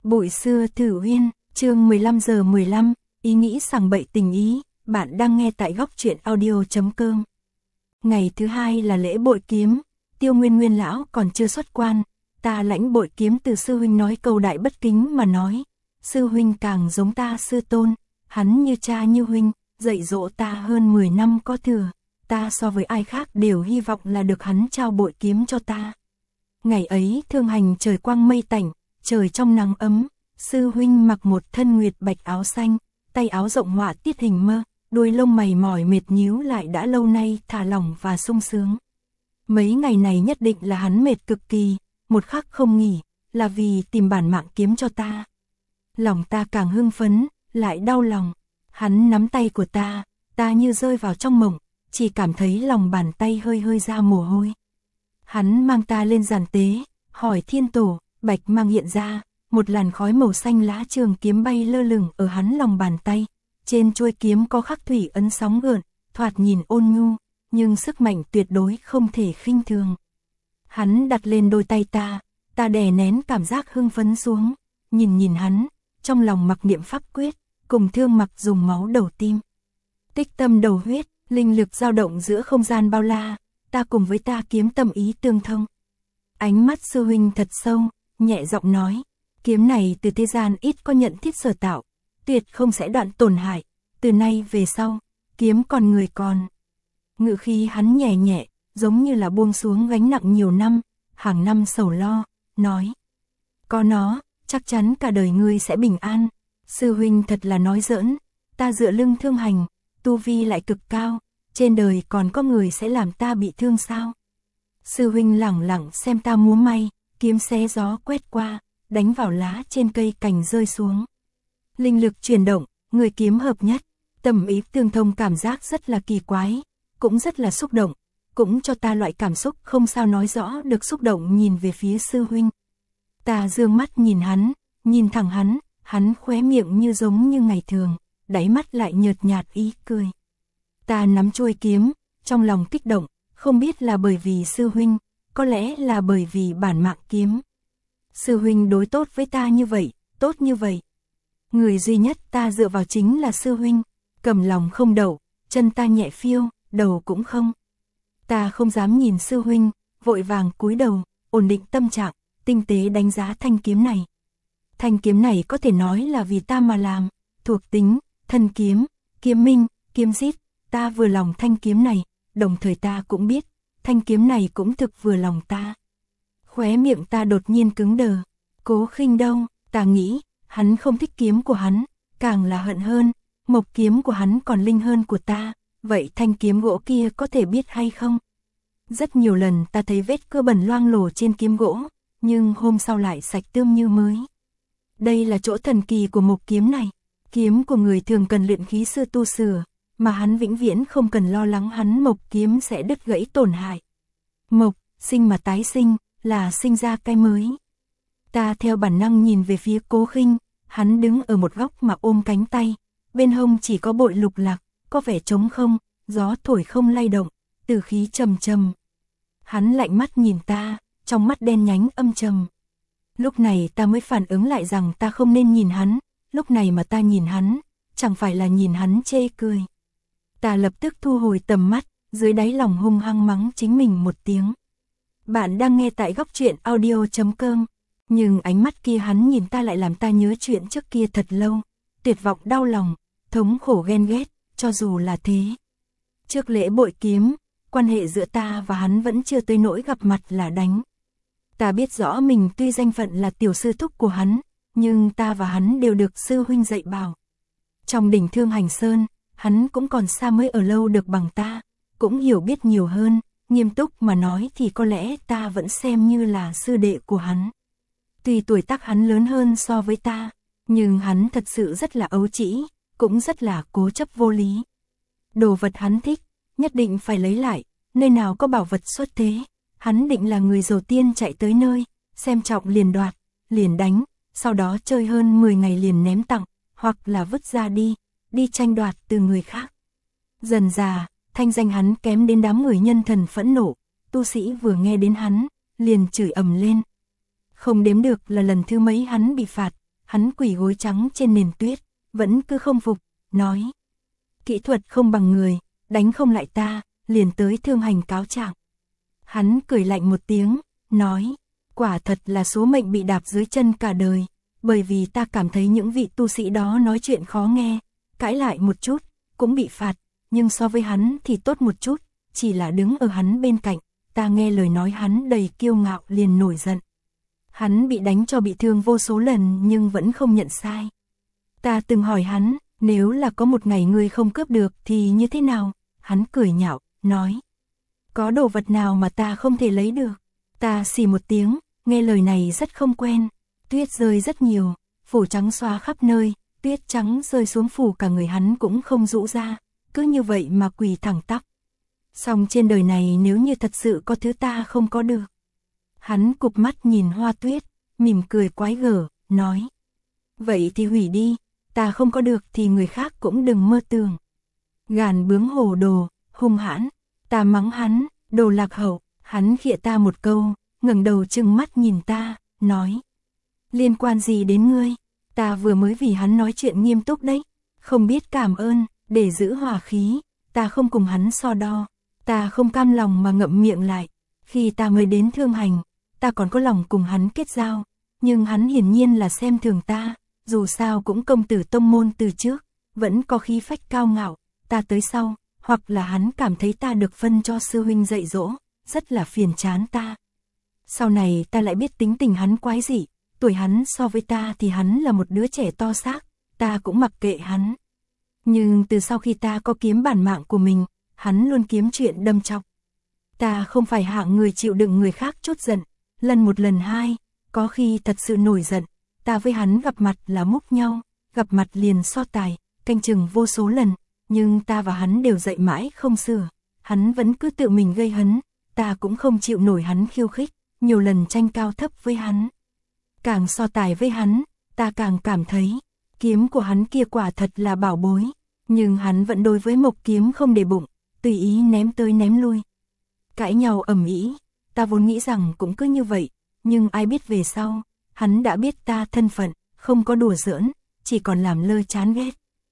Bụi xưa Thử Uyên, chương 15:15, ý nghĩ sằng bậy tình ý, bạn đang nghe tại góc truyện audio.com. Ngày thứ hai là lễ bội kiếm, Tiêu Nguyên Nguyên lão còn chưa xuất quan, ta lãnh bội kiếm từ sư huynh nói câu đại bất kính mà nói, sư huynh càng giống ta sư tôn, hắn như cha như huynh, dạy dỗ ta hơn 10 năm có thừa, ta so với ai khác đều hy vọng là được hắn trao bội kiếm cho ta. Ngày ấy thương hành trời quang mây tạnh, trời trong nắng ấm, sư huynh mặc một thân nguyệt bạch áo xanh, tay áo rộng họa tiết hình mơ, đuôi lông mày mỏi mệt nhíu lại đã lâu nay thả lỏng và sung sướng. Mấy ngày này nhất định là hắn mệt cực kỳ, một khắc không nghỉ, là vì tìm bản mạng kiếm cho ta. Lòng ta càng hưng phấn, lại đau lòng. Hắn nắm tay của ta như rơi vào trong mộng, chỉ cảm thấy lòng bàn tay hơi hơi ra mồ hôi. Hắn mang ta lên giàn tế, hỏi thiên tổ, bạch mang hiện ra, một làn khói màu xanh lá trường kiếm bay lơ lửng ở hắn lòng bàn tay. Trên chuôi kiếm có khắc thủy ấn sóng gợn, thoạt nhìn ôn nhu, nhưng sức mạnh tuyệt đối không thể khinh thường. Hắn đặt lên đôi tay ta đè nén cảm giác hưng phấn xuống, nhìn hắn, trong lòng mặc niệm pháp quyết, cùng thương mặc dùng máu đầu tim. Tích tâm đầu huyết, linh lực dao động giữa không gian bao la, ta cùng với ta kiếm tâm ý tương thông. Ánh mắt sư huynh thật sâu, nhẹ giọng nói, kiếm này từ thế gian ít có nhận thiết sở tạo, tuyệt không sẽ đoạn tổn hại, từ nay về sau, kiếm còn người còn. Ngự khí hắn nhẹ nhẹ, giống như là buông xuống gánh nặng nhiều năm, hàng năm sầu lo, nói, có nó, chắc chắn cả đời ngươi sẽ bình an. Sư huynh thật là nói giỡn, ta dựa lưng thương hành, tu vi lại cực cao, trên đời còn có người sẽ làm ta bị thương sao? Sư huynh lẳng lặng xem ta múa may, kiếm xé gió quét qua, đánh vào lá trên cây cành rơi xuống. Linh lực chuyển động, người kiếm hợp nhất, tâm ý tương thông cảm giác rất là kỳ quái, cũng rất là xúc động, cũng cho ta loại cảm xúc không sao nói rõ được xúc động nhìn về phía sư huynh. Ta dương mắt nhìn hắn, nhìn thẳng hắn khóe miệng như giống như ngày thường, đáy mắt lại nhợt nhạt ý cười. Ta nắm chuôi kiếm, trong lòng kích động, không biết là bởi vì sư huynh, có lẽ là bởi vì bản mạng kiếm. Sư huynh đối tốt với ta như vậy, tốt như vậy. Người duy nhất ta dựa vào chính là sư huynh, cầm lòng không đậu, chân ta nhẹ phiêu, đầu cũng không. Ta không dám nhìn sư huynh, vội vàng cúi đầu, ổn định tâm trạng, tinh tế đánh giá thanh kiếm này. Thanh kiếm này có thể nói là vì ta mà làm, thuộc tính, thân kiếm, kiếm minh, kiếm giết, ta vừa lòng thanh kiếm này, đồng thời ta cũng biết, thanh kiếm này cũng thực vừa lòng ta. Khóe miệng ta đột nhiên cứng đờ, Cố Khinh đâu, ta nghĩ, hắn không thích kiếm của hắn, càng là hận hơn, mộc kiếm của hắn còn linh hơn của ta, vậy thanh kiếm gỗ kia có thể biết hay không? Rất nhiều lần ta thấy vết cưa bẩn loang lổ trên kiếm gỗ, nhưng hôm sau lại sạch tươm như mới. Đây là chỗ thần kỳ của mộc kiếm này, kiếm của người thường cần luyện khí sư tu sửa, mà hắn vĩnh viễn không cần lo lắng hắn mộc kiếm sẽ đứt gãy tổn hại. Mộc, sinh mà tái sinh, là sinh ra cái mới. Ta theo bản năng nhìn về phía Cố Khinh, hắn đứng ở một góc mà ôm cánh tay, bên hông chỉ có bội lục lạc, có vẻ trống không, gió thổi không lay động, từ khí trầm trầm. Hắn lạnh mắt nhìn ta, trong mắt đen nhánh âm trầm. Lúc này ta mới phản ứng lại rằng ta không nên nhìn hắn, lúc này mà ta nhìn hắn, chẳng phải là nhìn hắn chê cười. Ta lập tức thu hồi tầm mắt, dưới đáy lòng hung hăng mắng chính mình một tiếng. Bạn đang nghe tại góc truyện audio.com, nhưng ánh mắt kia hắn nhìn ta lại làm ta nhớ chuyện trước kia thật lâu, tuyệt vọng đau lòng, thống khổ ghen ghét, cho dù là thế. Trước lễ bội kiếm, quan hệ giữa ta và hắn vẫn chưa tới nỗi gặp mặt là đánh. Ta biết rõ mình tuy danh phận là tiểu sư thúc của hắn, nhưng ta và hắn đều được sư huynh dạy bảo. Trong đỉnh Thương Hành Sơn, hắn cũng còn xa mới ở lâu được bằng ta, cũng hiểu biết nhiều hơn, nghiêm túc mà nói thì có lẽ ta vẫn xem như là sư đệ của hắn. Tuy tuổi tác hắn lớn hơn so với ta, nhưng hắn thật sự rất là ấu trĩ, cũng rất là cố chấp vô lý. Đồ vật hắn thích, nhất định phải lấy lại, nơi nào có bảo vật xuất thế, hắn định là người đầu tiên chạy tới nơi, xem trọng liền đoạt, liền đánh, sau đó chơi hơn 10 ngày liền ném tặng, hoặc là vứt ra đi tranh đoạt từ người khác. Dần dà, thanh danh hắn kém đến đám người nhân thần phẫn nộ, tu sĩ vừa nghe đến hắn, liền chửi ầm lên. Không đếm được là lần thứ mấy hắn bị phạt, hắn quỳ gối trắng trên nền tuyết, vẫn cứ không phục, nói. Kỹ thuật không bằng người, đánh không lại ta, liền tới Thương Hành cáo trạng. Hắn cười lạnh một tiếng, nói, quả thật là số mệnh bị đạp dưới chân cả đời, bởi vì ta cảm thấy những vị tu sĩ đó nói chuyện khó nghe, cãi lại một chút, cũng bị phạt, nhưng so với hắn thì tốt một chút, chỉ là đứng ở hắn bên cạnh, ta nghe lời nói hắn đầy kiêu ngạo liền nổi giận. Hắn bị đánh cho bị thương vô số lần nhưng vẫn không nhận sai. Ta từng hỏi hắn, nếu là có một ngày ngươi không cướp được thì như thế nào? Hắn cười nhạo, nói. Có đồ vật nào mà ta không thể lấy được? Ta xì một tiếng, nghe lời này rất không quen. Tuyết rơi rất nhiều, phủ trắng xóa khắp nơi, tuyết trắng rơi xuống phủ cả người hắn cũng không rũ ra, cứ như vậy mà quỳ thẳng tắp. Song trên đời này nếu như thật sự có thứ ta không có được. Hắn cụp mắt nhìn hoa tuyết, mỉm cười quái gở, nói. Vậy thì hủy đi, ta không có được thì người khác cũng đừng mơ tưởng. Gàn bướng hồ đồ, hung hãn, ta mắng hắn, đồ lạc hậu, hắn khịa ta một câu, ngẩng đầu trừng mắt nhìn ta, nói. Liên quan gì đến ngươi, ta vừa mới vì hắn nói chuyện nghiêm túc đấy, không biết cảm ơn, để giữ hòa khí, ta không cùng hắn so đo, ta không cam lòng mà ngậm miệng lại, khi ta mới đến Thương Hành, ta còn có lòng cùng hắn kết giao, nhưng hắn hiển nhiên là xem thường ta, dù sao cũng công tử tông môn từ trước, vẫn có khí phách cao ngạo, ta tới sau, hoặc là hắn cảm thấy ta được phân cho sư huynh dạy dỗ, rất là phiền chán ta. Sau này ta lại biết tính tình hắn quái dị, tuổi hắn so với ta thì hắn là một đứa trẻ to xác, ta cũng mặc kệ hắn. Nhưng từ sau khi ta có kiếm bản mạng của mình, hắn luôn kiếm chuyện đâm chọc. Ta không phải hạng người chịu đựng người khác trút giận, lần một lần hai, có khi thật sự nổi giận, ta với hắn gặp mặt là múc nhau, gặp mặt liền so tài, canh chừng vô số lần, nhưng ta và hắn đều dạy mãi không sửa, hắn vẫn cứ tự mình gây hấn, ta cũng không chịu nổi hắn khiêu khích, nhiều lần tranh cao thấp với hắn. Càng so tài với hắn, ta càng cảm thấy, kiếm của hắn kia quả thật là bảo bối, nhưng hắn vẫn đối với mộc kiếm không để bụng, tùy ý ném tới ném lui. Cãi nhau ầm ĩ, ta vốn nghĩ rằng cũng cứ như vậy, nhưng ai biết về sau, hắn đã biết ta thân phận, không có đùa giỡn, chỉ còn làm lơ chán ghét.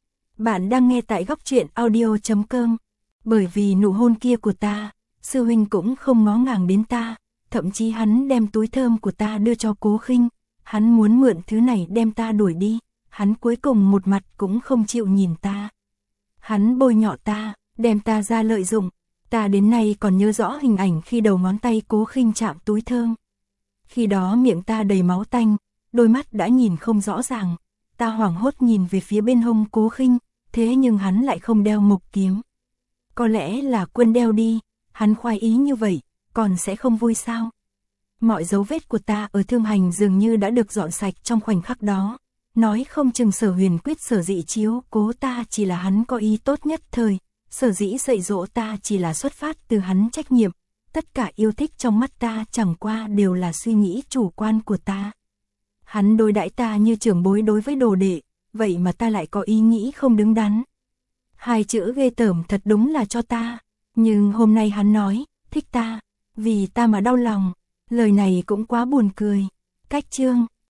Bạn đang nghe tại Góc Truyện Audio.com, bởi vì nụ hôn kia của ta, sư huynh cũng không ngó ngàng đến ta, thậm chí hắn đem túi thơm của ta đưa cho Cố Khinh, hắn muốn mượn thứ này đem ta đuổi đi, hắn cuối cùng một mặt cũng không chịu nhìn ta. Hắn bôi nhọ ta, đem ta ra lợi dụng, ta đến nay còn nhớ rõ hình ảnh khi đầu ngón tay Cố Khinh chạm túi thơm. Khi đó miệng ta đầy máu tanh, đôi mắt đã nhìn không rõ ràng, ta hoảng hốt nhìn về phía bên hông Cố Khinh, thế nhưng hắn lại không đeo mộc kiếm. Có lẽ là quên đeo đi, hắn khoái ý như vậy, còn sẽ không vui sao? Mọi dấu vết của ta ở Thương Hành dường như đã được dọn sạch trong khoảnh khắc đó. Nói không chừng Sở Huyền Quyết sở dĩ chiếu cố ta chỉ là hắn có ý tốt nhất thời, sở dĩ dạy dỗ ta chỉ là xuất phát từ hắn trách nhiệm. Tất cả yêu thích trong mắt ta chẳng qua đều là suy nghĩ chủ quan của ta. Hắn đối đãi ta như trưởng bối đối với đồ đệ, vậy mà ta lại có ý nghĩ không đứng đắn. Hai chữ ghê tởm thật đúng là cho ta, nhưng hôm nay hắn nói, thích ta, vì ta mà đau lòng, lời này cũng quá buồn cười. Cách chương